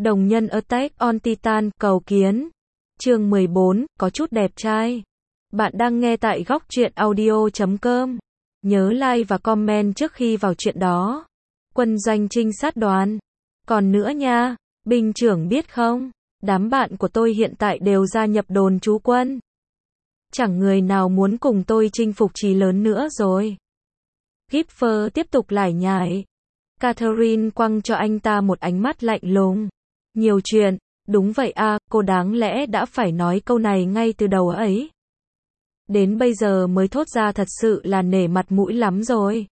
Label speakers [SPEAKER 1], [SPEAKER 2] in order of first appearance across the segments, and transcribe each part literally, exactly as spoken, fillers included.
[SPEAKER 1] Đồng nhân Attack on Titan, cầu kiến. Chương mười bốn, có chút đẹp trai. Bạn đang nghe tại góc truyện audio chấm com. Nhớ like và comment trước khi vào chuyện đó. Quân doanh trinh sát đoàn. Còn nữa nha, binh trưởng biết không, đám bạn của tôi hiện tại đều gia nhập đồn trú quân. Chẳng người nào muốn cùng tôi chinh phục chí lớn nữa rồi. Gipher tiếp tục lải nhải. Catherine quăng cho anh ta một ánh mắt lạnh lùng. Nhiều chuyện, đúng vậy à, cô đáng lẽ đã phải nói câu này ngay từ đầu ấy. Đến bây giờ mới thốt ra thật sự là nể mặt mũi lắm rồi.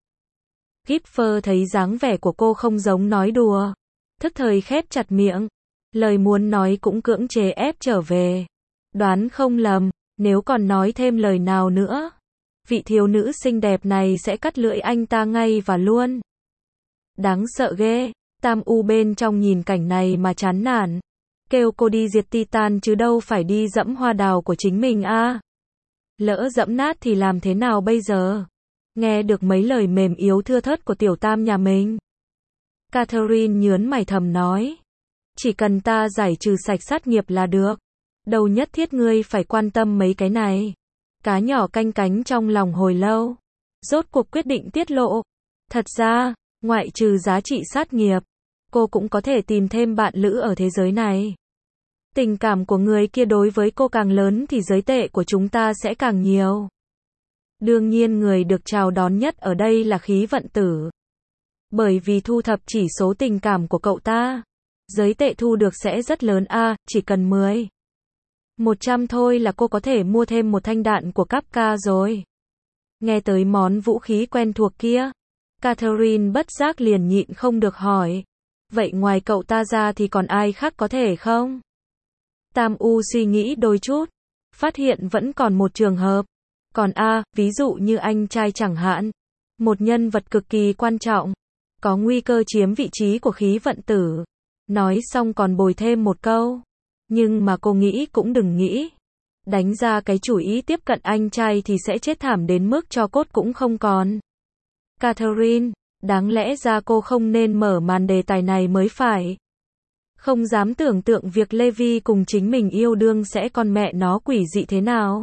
[SPEAKER 1] Gipher thấy dáng vẻ của cô không giống nói đùa. Thức thời khép chặt miệng. Lời muốn nói cũng cưỡng chế ép trở về. Đoán không lầm, nếu còn nói thêm lời nào nữa, vị thiếu nữ xinh đẹp này sẽ cắt lưỡi anh ta ngay và luôn. Đáng sợ ghê. Tam U bên trong nhìn cảnh này mà chán nản. Kêu cô đi diệt Titan chứ đâu phải đi dẫm hoa đào của chính mình à. Lỡ dẫm nát thì làm thế nào bây giờ? Nghe được mấy lời mềm yếu thưa thớt của tiểu tam nhà mình, Catherine nhớn mày thầm nói. Chỉ cần ta giải trừ sạch sát nghiệp là được. Đâu nhất thiết ngươi phải quan tâm mấy cái này. Cá nhỏ canh cánh trong lòng hồi lâu. Rốt cuộc quyết định tiết lộ. Thật ra, ngoại trừ giá trị sát nghiệp, cô cũng có thể tìm thêm bạn lữ ở thế giới này. Tình cảm của người kia đối với cô càng lớn thì giới tệ của chúng ta sẽ càng nhiều. Đương nhiên người được chào đón nhất ở đây là khí vận tử. Bởi vì thu thập chỉ số tình cảm của cậu ta, giới tệ thu được sẽ rất lớn a, à, chỉ cần mười, một trăm thôi là cô có thể mua thêm một thanh đạn của Kapka rồi. Nghe tới món vũ khí quen thuộc kia, Catherine bất giác liền nhịn không được hỏi. Vậy ngoài cậu ta ra thì còn ai khác có thể không? Tam U suy nghĩ đôi chút, phát hiện vẫn còn một trường hợp. Còn a, ví dụ như anh trai chẳng hạn. Một nhân vật cực kỳ quan trọng, có nguy cơ chiếm vị trí của khí vận tử. Nói xong còn bồi thêm một câu. Nhưng mà cô nghĩ cũng đừng nghĩ. Đánh ra cái chủ ý tiếp cận anh trai thì sẽ chết thảm đến mức tro cốt cũng không còn. Catherine, đáng lẽ ra cô không nên mở màn đề tài này mới phải. Không dám tưởng tượng việc Levi cùng chính mình yêu đương sẽ con mẹ nó quỷ dị thế nào.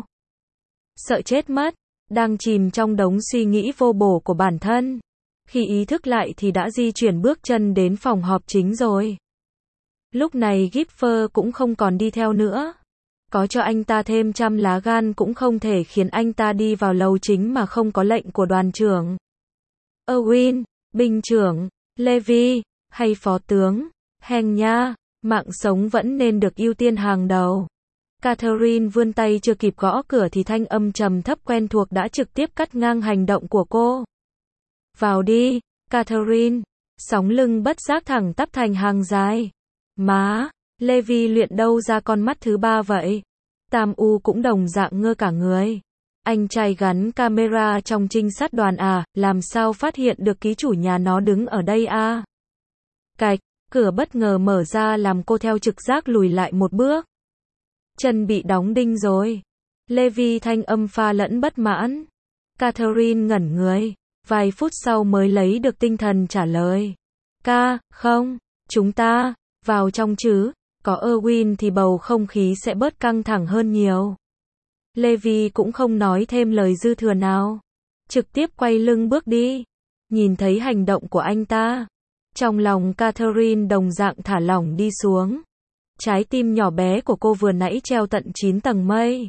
[SPEAKER 1] Sợ chết mất, đang chìm trong đống suy nghĩ vô bổ của bản thân. Khi ý thức lại thì đã di chuyển bước chân đến phòng họp chính rồi. Lúc này Gipher cũng không còn đi theo nữa. Có cho anh ta thêm trăm lá gan cũng không thể khiến anh ta đi vào lầu chính mà không có lệnh của đoàn trưởng. Erwin, binh trưởng, Levi, hay phó tướng, hèn nha, mạng sống vẫn nên được ưu tiên hàng đầu. Catherine vươn tay chưa kịp gõ cửa thì thanh âm trầm thấp quen thuộc đã trực tiếp cắt ngang hành động của cô. Vào đi, Catherine. Sóng lưng bất giác thẳng tắp thành hàng dài. Má, Levi luyện đâu ra con mắt thứ ba vậy? Tam U cũng đồng dạng ngơ cả người. Anh trai gắn camera trong trinh sát đoàn à, làm sao phát hiện được ký chủ nhà nó đứng ở đây à? Cạch, cửa bất ngờ mở ra làm cô theo trực giác lùi lại một bước. Chân bị đóng đinh rồi. Levi thanh âm pha lẫn bất mãn. Catherine ngẩn người, vài phút sau mới lấy được tinh thần trả lời. Ca, không, chúng ta, vào trong chứ, có Erwin thì bầu không khí sẽ bớt căng thẳng hơn nhiều. Levi cũng không nói thêm lời dư thừa nào. Trực tiếp quay lưng bước đi. Nhìn thấy hành động của anh ta, trong lòng Catherine đồng dạng thả lỏng đi xuống. Trái tim nhỏ bé của cô vừa nãy treo tận chín tầng mây.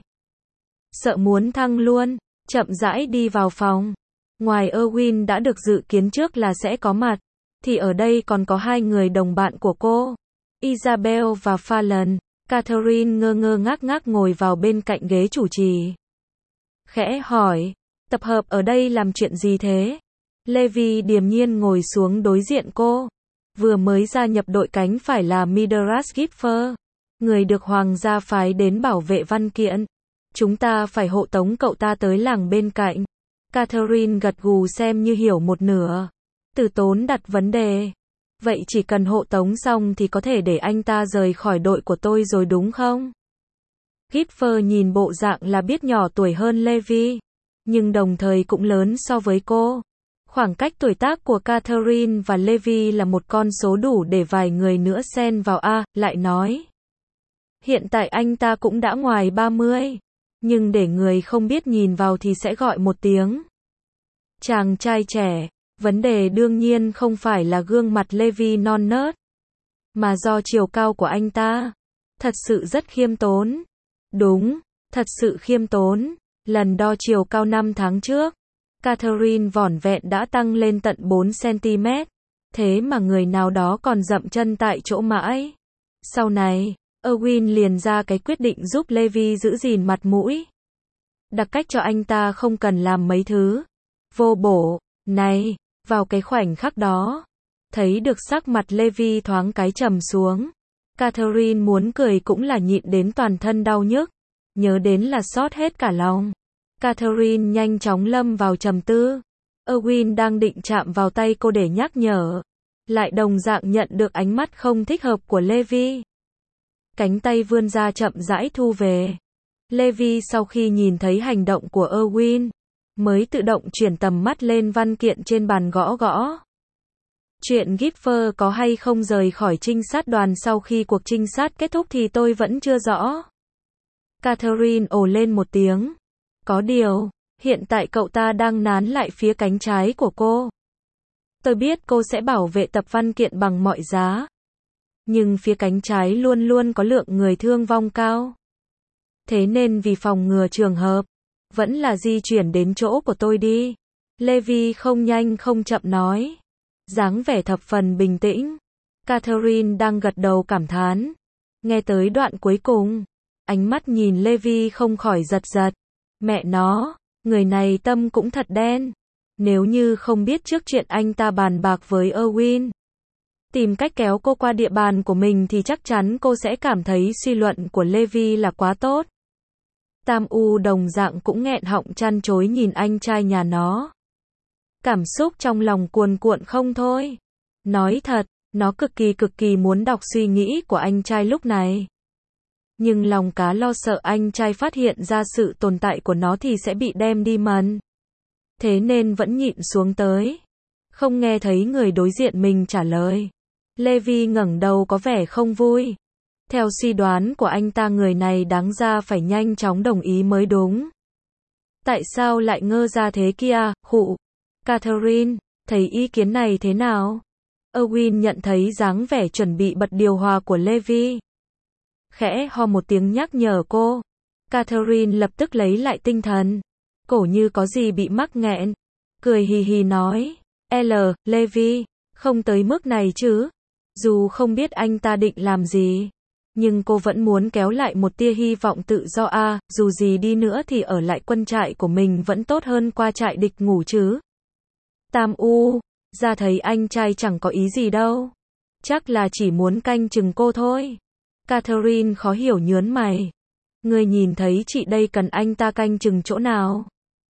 [SPEAKER 1] Sợ muốn thăng luôn, chậm rãi đi vào phòng. Ngoài Erwin đã được dự kiến trước là sẽ có mặt, thì ở đây còn có hai người đồng bạn của cô, Isabel và Fallon. Catherine ngơ ngơ ngác ngác ngồi vào bên cạnh ghế chủ trì. Khẽ hỏi, tập hợp ở đây làm chuyện gì thế? Levi điềm nhiên ngồi xuống đối diện cô. Vừa mới gia nhập đội cánh phải là Midrash Gipher, người được hoàng gia phái đến bảo vệ văn kiện. Chúng ta phải hộ tống cậu ta tới làng bên cạnh. Catherine gật gù xem như hiểu một nửa. Từ Tốn đặt vấn đề. Vậy chỉ cần hộ tống xong thì có thể để anh ta rời khỏi đội của tôi rồi đúng không? Gipher nhìn bộ dạng là biết nhỏ tuổi hơn Levi, nhưng đồng thời cũng lớn so với cô. Khoảng cách tuổi tác của Catherine và Levi là một con số đủ để vài người nữa xen vào a, lại nói. Hiện tại anh ta cũng đã ngoài ba mươi, nhưng để người không biết nhìn vào thì sẽ gọi một tiếng. Chàng trai trẻ, vấn đề đương nhiên không phải là gương mặt Levi non nớt, mà do chiều cao của anh ta. Thật sự rất khiêm tốn. Đúng, thật sự khiêm tốn. Lần đo chiều cao năm tháng trước, Catherine vỏn vẹn đã tăng lên tận bốn xăng-ti-mét. Thế mà người nào đó còn dậm chân tại chỗ mãi. Sau này, Erwin liền ra cái quyết định giúp Levi giữ gìn mặt mũi. Đặc cách cho anh ta không cần làm mấy thứ vô bổ này. Vào cái khoảnh khắc đó, thấy được sắc mặt Levi thoáng cái trầm xuống. Catherine muốn cười cũng là nhịn đến toàn thân đau nhức. Nhớ đến là xót hết cả lòng. Catherine nhanh chóng lâm vào trầm tư. Erwin đang định chạm vào tay cô để nhắc nhở, lại đồng dạng nhận được ánh mắt không thích hợp của Levi. Cánh tay vươn ra chậm rãi thu về. Levi sau khi nhìn thấy hành động của Erwin, mới tự động chuyển tầm mắt lên văn kiện trên bàn gõ gõ. Chuyện Gipher có hay không rời khỏi trinh sát đoàn sau khi cuộc trinh sát kết thúc thì tôi vẫn chưa rõ. Catherine ồ lên một tiếng. Có điều, hiện tại cậu ta đang nán lại phía cánh trái của cô. Tôi biết cô sẽ bảo vệ tập văn kiện bằng mọi giá. Nhưng phía cánh trái luôn luôn có lượng người thương vong cao. Thế nên vì phòng ngừa trường hợp, vẫn là di chuyển đến chỗ của tôi đi. Levi không nhanh không chậm nói. Dáng vẻ thập phần bình tĩnh. Catherine đang gật đầu cảm thán. Nghe tới đoạn cuối cùng, ánh mắt nhìn Levi không khỏi giật giật. Mẹ nó, người này tâm cũng thật đen. Nếu như không biết trước chuyện anh ta bàn bạc với Erwin, tìm cách kéo cô qua địa bàn của mình thì chắc chắn cô sẽ cảm thấy suy luận của Levi là quá tốt. Tam U đồng dạng cũng nghẹn họng chăn chối nhìn anh trai nhà nó. Cảm xúc trong lòng cuồn cuộn không thôi. Nói thật, nó cực kỳ cực kỳ muốn đọc suy nghĩ của anh trai lúc này. Nhưng lòng cá lo sợ anh trai phát hiện ra sự tồn tại của nó thì sẽ bị đem đi mần. Thế nên vẫn nhịn xuống tới. Không nghe thấy người đối diện mình trả lời. Levi ngẩng đầu có vẻ không vui. Theo suy đoán của anh ta người này đáng ra phải nhanh chóng đồng ý mới đúng. Tại sao lại ngơ ra thế kia, khụ? Catherine, thấy ý kiến này thế nào? Erwin nhận thấy dáng vẻ chuẩn bị bật điều hòa của Levi. Khẽ ho một tiếng nhắc nhở cô. Catherine lập tức lấy lại tinh thần. Cổ như có gì bị mắc nghẹn. Cười hì hì nói. L, Levi, không tới mức này chứ. Dù không biết anh ta định làm gì, nhưng cô vẫn muốn kéo lại một tia hy vọng tự do a, à, dù gì đi nữa thì ở lại quân trại của mình vẫn tốt hơn qua trại địch ngủ chứ. Tam U, ra thấy anh trai chẳng có ý gì đâu. Chắc là chỉ muốn canh chừng cô thôi. Catherine khó hiểu nhớn mày. Người nhìn thấy chị đây cần anh ta canh chừng chỗ nào?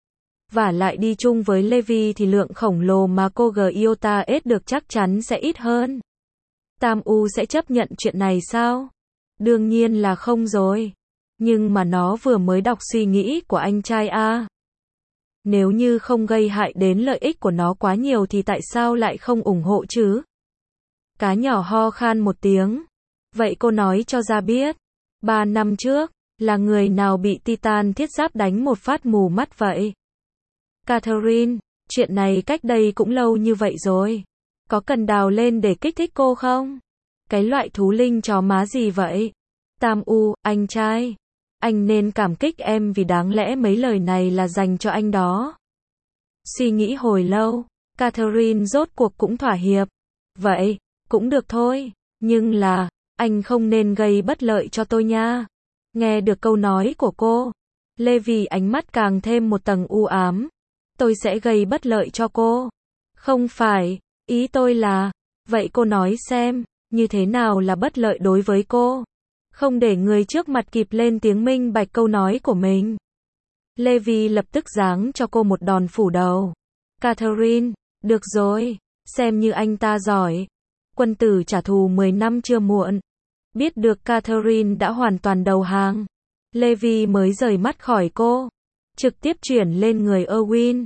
[SPEAKER 1] Và lại đi chung với Levi thì lượng khổng lồ mà cô Giota ết được chắc chắn sẽ ít hơn. Tam U sẽ chấp nhận chuyện này sao? Đương nhiên là không rồi. Nhưng mà nó vừa mới đọc suy nghĩ của anh trai a. À. Nếu như không gây hại đến lợi ích của nó quá nhiều thì tại sao lại không ủng hộ chứ? Cá nhỏ ho khan một tiếng. Vậy cô nói cho ra biết. Ba năm trước, là người nào bị Titan thiết giáp đánh một phát mù mắt vậy? Catherine, chuyện này cách đây cũng lâu như vậy rồi. Có cần đào lên để kích thích cô không? Cái loại thú linh chó má gì vậy? Tam U, anh trai. Anh nên cảm kích em vì đáng lẽ mấy lời này là dành cho anh đó. Suy nghĩ hồi lâu, Catherine rốt cuộc cũng thỏa hiệp. Vậy, cũng được thôi. Nhưng là, anh không nên gây bất lợi cho tôi nha. Nghe được câu nói của cô, Levi ánh mắt càng thêm một tầng u ám. Tôi sẽ gây bất lợi cho cô. Không phải, ý tôi là, vậy cô nói xem, như thế nào là bất lợi đối với cô? Không để người trước mặt kịp lên tiếng minh bạch câu nói của mình. Levi lập tức giáng cho cô một đòn phủ đầu. Catherine, được rồi, xem như anh ta giỏi. Quân tử trả thù mười năm chưa muộn. Biết được Catherine đã hoàn toàn đầu hàng, Levi mới rời mắt khỏi cô, trực tiếp chuyển lên người Erwin.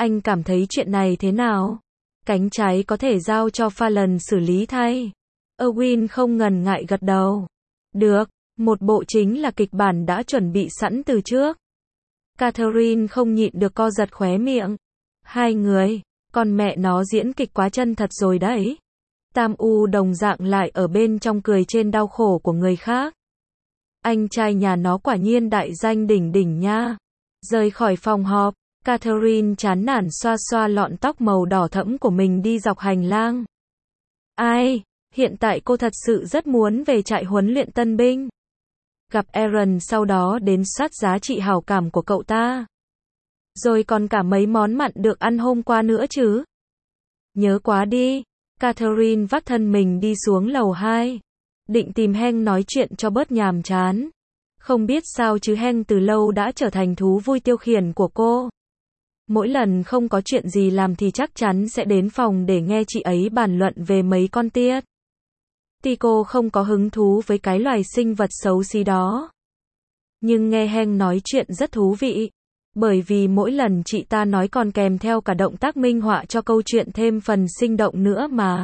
[SPEAKER 1] Anh cảm thấy chuyện này thế nào? Cánh trái có thể giao cho Fallon xử lý thay. Erwin không ngần ngại gật đầu. Được, một bộ chính là kịch bản đã chuẩn bị sẵn từ trước. Catherine không nhịn được co giật khóe miệng. Hai người, con mẹ nó diễn kịch quá chân thật rồi đấy. Tam U đồng dạng lại ở bên trong cười trên đau khổ của người khác. Anh trai nhà nó quả nhiên đại danh đỉnh đỉnh nha. Rời khỏi phòng họp, Catherine chán nản xoa xoa lọn tóc màu đỏ thẫm của mình đi dọc hành lang. Ai, hiện tại cô thật sự rất muốn về trại huấn luyện tân binh. Gặp Aaron sau đó đến soát giá trị hảo cảm của cậu ta. Rồi còn cả mấy món mặn được ăn hôm qua nữa chứ. Nhớ quá đi. Catherine vắt thân mình đi xuống lầu hai. Định tìm Hank nói chuyện cho bớt nhàm chán. Không biết sao chứ Hank từ lâu đã trở thành thú vui tiêu khiển của cô. Mỗi lần không có chuyện gì làm thì chắc chắn sẽ đến phòng để nghe chị ấy bàn luận về mấy con tiết. Tuy cô không có hứng thú với cái loài sinh vật xấu xí đó. Nhưng nghe Hank nói chuyện rất thú vị. Bởi vì mỗi lần chị ta nói còn kèm theo cả động tác minh họa cho câu chuyện thêm phần sinh động nữa mà.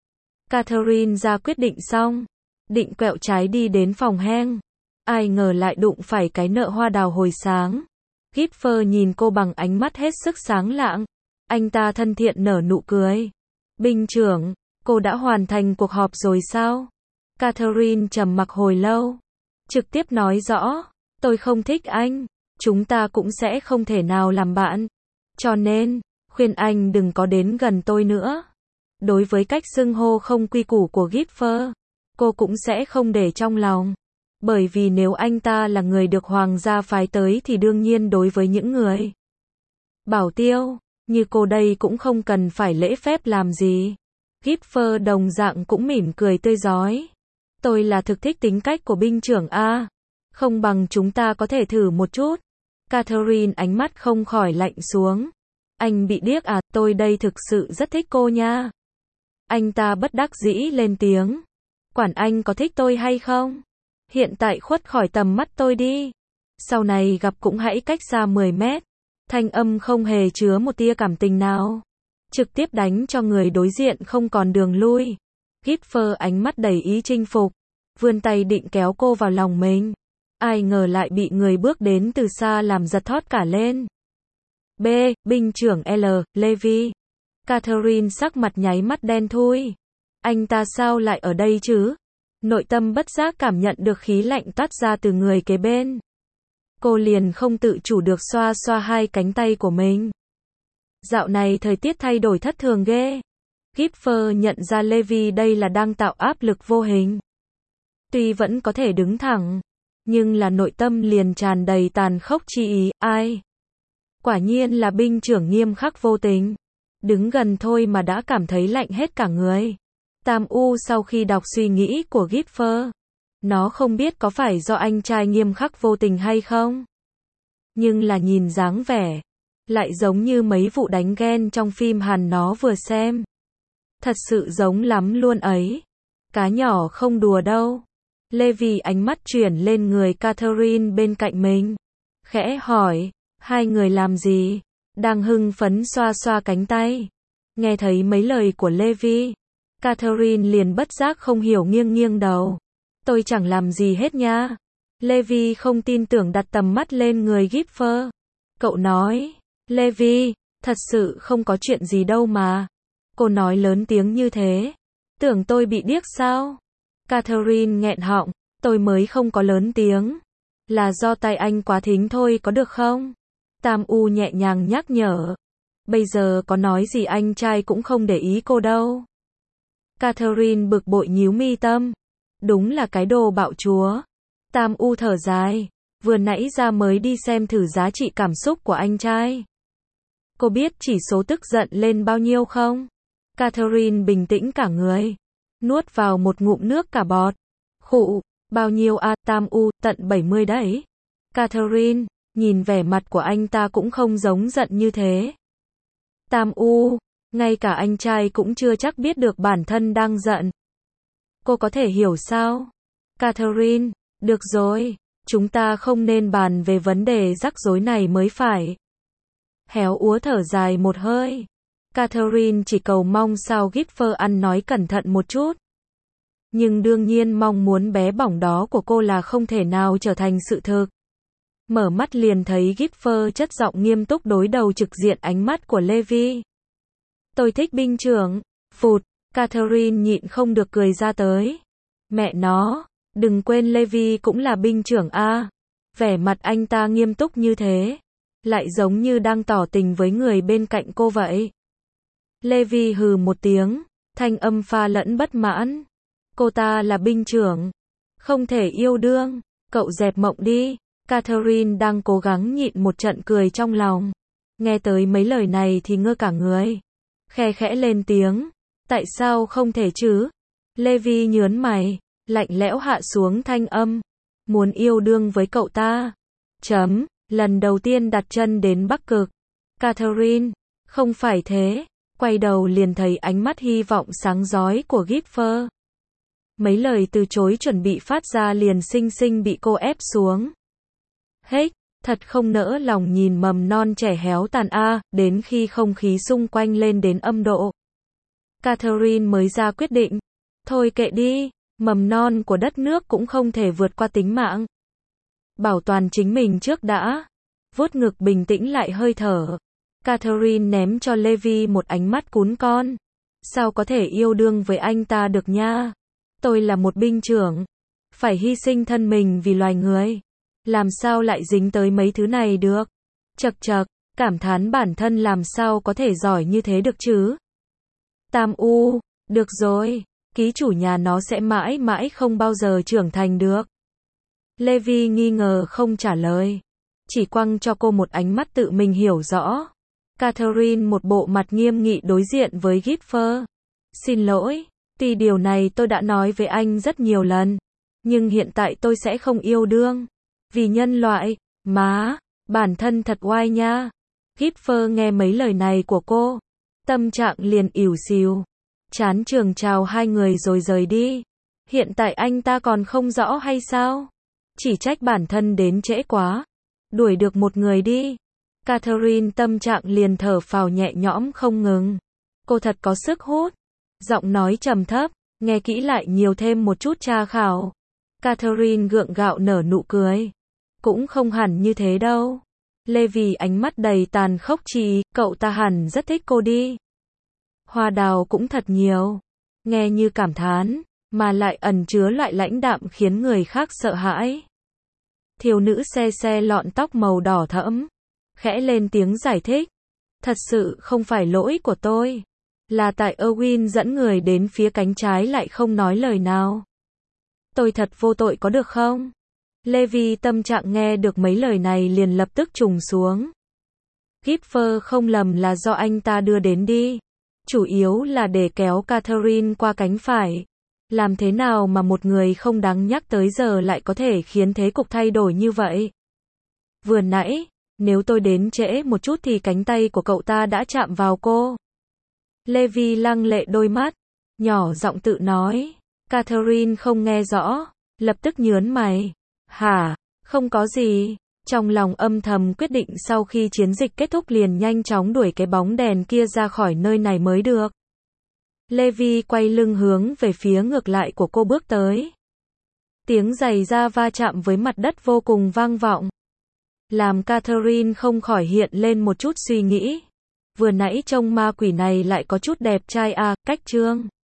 [SPEAKER 1] Catherine ra quyết định xong. Định quẹo trái đi đến phòng Hank. Ai ngờ lại đụng phải cái nợ hoa đào hồi sáng. Gipher nhìn cô bằng ánh mắt hết sức sáng lạng. Anh ta thân thiện nở nụ cười. Binh trưởng, cô đã hoàn thành cuộc họp rồi sao? Catherine trầm mặc hồi lâu. Trực tiếp nói rõ, tôi không thích anh. Chúng ta cũng sẽ không thể nào làm bạn. Cho nên, khuyên anh đừng có đến gần tôi nữa. Đối với cách xưng hô không quy củ của Gipher, cô cũng sẽ không để trong lòng. Bởi vì nếu anh ta là người được hoàng gia phái tới thì đương nhiên đối với những người bảo tiêu, như cô đây cũng không cần phải lễ phép làm gì. Gipher đồng dạng cũng mỉm cười tươi rói. Tôi là thực thích tính cách của binh trưởng A. Không bằng chúng ta có thể thử một chút. Catherine ánh mắt không khỏi lạnh xuống. Anh bị điếc à, tôi đây thực sự rất thích cô nha. Anh ta bất đắc dĩ lên tiếng. Quản anh có thích tôi hay không? Hiện tại khuất khỏi tầm mắt tôi đi. Sau này gặp cũng hãy cách xa mười mét. Thanh âm không hề chứa một tia cảm tình nào. Trực tiếp đánh cho người đối diện không còn đường lui. Gipher ánh mắt đầy ý chinh phục. Vươn tay định kéo cô vào lòng mình. Ai ngờ lại bị người bước đến từ xa làm giật thót cả lên. B. Binh trưởng L. Levi. Catherine sắc mặt nháy mắt đen thui. Anh ta sao lại ở đây chứ? Nội tâm bất giác cảm nhận được khí lạnh toát ra từ người kế bên. Cô liền không tự chủ được xoa xoa hai cánh tay của mình. Dạo này thời tiết thay đổi thất thường ghê. Gipher nhận ra Levi đây là đang tạo áp lực vô hình. Tuy vẫn có thể đứng thẳng, nhưng là nội tâm liền tràn đầy tàn khốc chi ý. Ai? Quả nhiên là binh trưởng nghiêm khắc vô tình. Đứng gần thôi mà đã cảm thấy lạnh hết cả người. Tam U sau khi đọc suy nghĩ của Gipher, nó không biết có phải do anh trai nghiêm khắc vô tình hay không. Nhưng là nhìn dáng vẻ, lại giống như mấy vụ đánh ghen trong phim Hàn nó vừa xem. Thật sự giống lắm luôn ấy. Cá nhỏ không đùa đâu. Levi ánh mắt chuyển lên người Catherine bên cạnh mình. Khẽ hỏi, hai người làm gì? Đang hưng phấn xoa xoa cánh tay. Nghe thấy mấy lời của Levi, Catherine liền bất giác không hiểu nghiêng nghiêng đầu. Tôi chẳng làm gì hết nha. Levi không tin tưởng đặt tầm mắt lên người Gipher. Cậu nói, Levi, thật sự không có chuyện gì đâu mà. Cô nói lớn tiếng như thế. Tưởng tôi bị điếc sao? Catherine nghẹn họng, tôi mới không có lớn tiếng. Là do tai anh quá thính thôi có được không? Tam U nhẹ nhàng nhắc nhở. Bây giờ có nói gì anh trai cũng không để ý cô đâu. Catherine bực bội nhíu mi tâm. Đúng là cái đồ bạo chúa. Tam U thở dài. Vừa nãy ra mới đi xem thử giá trị cảm xúc của anh trai. Cô biết chỉ số tức giận lên bao nhiêu không? Catherine bình tĩnh cả người. Nuốt vào một ngụm nước cả bọt. Khụ, bao nhiêu a? Tam U, tận bảy mươi đấy. Catherine, nhìn vẻ mặt của anh ta cũng không giống giận như thế. Tam U, ngay cả anh trai cũng chưa chắc biết được bản thân đang giận. Cô có thể hiểu sao? Catherine, được rồi, chúng ta không nên bàn về vấn đề rắc rối này mới phải. Héo úa thở dài một hơi. Catherine chỉ cầu mong sao Gipher ăn nói cẩn thận một chút. Nhưng đương nhiên mong muốn bé bỏng đó của cô là không thể nào trở thành sự thực. Mở mắt liền thấy Gipher chất giọng nghiêm túc đối đầu trực diện ánh mắt của Levi. Tôi thích binh trưởng. Phụt, Catherine nhịn không được cười ra tới. Mẹ nó, đừng quên Levi cũng là binh trưởng a. Vẻ mặt anh ta nghiêm túc như thế, lại giống như đang tỏ tình với người bên cạnh cô vậy. Levi hừ một tiếng, thanh âm pha lẫn bất mãn. Cô ta là binh trưởng, không thể yêu đương, cậu dẹp mộng đi. Catherine đang cố gắng nhịn một trận cười trong lòng. Nghe tới mấy lời này thì ngơ cả người. Khe khẽ lên tiếng. Tại sao không thể chứ? Levi nhớn mày, lạnh lẽo hạ xuống thanh âm. Muốn yêu đương với cậu ta. Chấm, lần đầu tiên đặt chân đến Bắc Cực. Catherine, không phải thế. Quay đầu liền thấy ánh mắt hy vọng sáng rói của Gipher. Mấy lời từ chối chuẩn bị phát ra liền xinh xinh bị cô ép xuống. Hết, thật không nỡ lòng nhìn mầm non trẻ héo tàn a, đến khi không khí xung quanh lên đến âm độ. Catherine mới ra quyết định. Thôi kệ đi, mầm non của đất nước cũng không thể vượt qua tính mạng. Bảo toàn chính mình trước đã. Vuốt ngực bình tĩnh lại hơi thở. Catherine ném cho Levi một ánh mắt cún con. Sao có thể yêu đương với anh ta được nha? Tôi là một binh trưởng. Phải hy sinh thân mình vì loài người. Làm sao lại dính tới mấy thứ này được? Chật chật, cảm thán bản thân làm sao có thể giỏi như thế được chứ? Tam U, được rồi, ký chủ nhà nó sẽ mãi mãi không bao giờ trưởng thành được. Levi nghi ngờ không trả lời. Chỉ quăng cho cô một ánh mắt tự mình hiểu rõ. Catherine một bộ mặt nghiêm nghị đối diện với Gipher. Xin lỗi, tuy điều này tôi đã nói với anh rất nhiều lần. Nhưng hiện tại tôi sẽ không yêu đương. Vì nhân loại, má, bản thân thật oai nha. Gipher nghe mấy lời này của cô. Tâm trạng liền ỉu xìu. Chán trường chào hai người rồi rời đi. Hiện tại anh ta còn không rõ hay sao? Chỉ trách bản thân đến trễ quá. Đuổi được một người đi. Catherine tâm trạng liền thở phào nhẹ nhõm không ngừng. Cô thật có sức hút. Giọng nói trầm thấp, nghe kỹ lại nhiều thêm một chút tra khảo. Catherine gượng gạo nở nụ cười. Cũng không hẳn như thế đâu. Levi ánh mắt đầy tàn khốc chỉ, cậu ta hẳn rất thích cô đi. Hoa đào cũng thật nhiều. Nghe như cảm thán, mà lại ẩn chứa loại lãnh đạm khiến người khác sợ hãi. Thiếu nữ xe xe lọn tóc màu đỏ thẫm. Khẽ lên tiếng giải thích. Thật sự không phải lỗi của tôi. Là tại Erwin dẫn người đến phía cánh trái lại không nói lời nào. Tôi thật vô tội có được không? Levi tâm trạng nghe được mấy lời này liền lập tức trùng xuống. Gipher không lầm là do anh ta đưa đến đi. Chủ yếu là để kéo Catherine qua cánh phải. Làm thế nào mà một người không đáng nhắc tới giờ lại có thể khiến thế cục thay đổi như vậy? Vừa nãy, nếu tôi đến trễ một chút thì cánh tay của cậu ta đã chạm vào cô. Levi lăng lệ đôi mắt, nhỏ giọng tự nói. Catherine không nghe rõ, lập tức nhớn mày. Hả, không có gì. Trong lòng âm thầm quyết định sau khi chiến dịch kết thúc liền nhanh chóng đuổi cái bóng đèn kia ra khỏi nơi này mới được. Levi quay lưng hướng về phía ngược lại của cô bước tới. Tiếng giày da va chạm với mặt đất vô cùng vang vọng. Làm Catherine không khỏi hiện lên một chút suy nghĩ. Vừa nãy trông ma quỷ này lại có chút đẹp trai à, cách trương.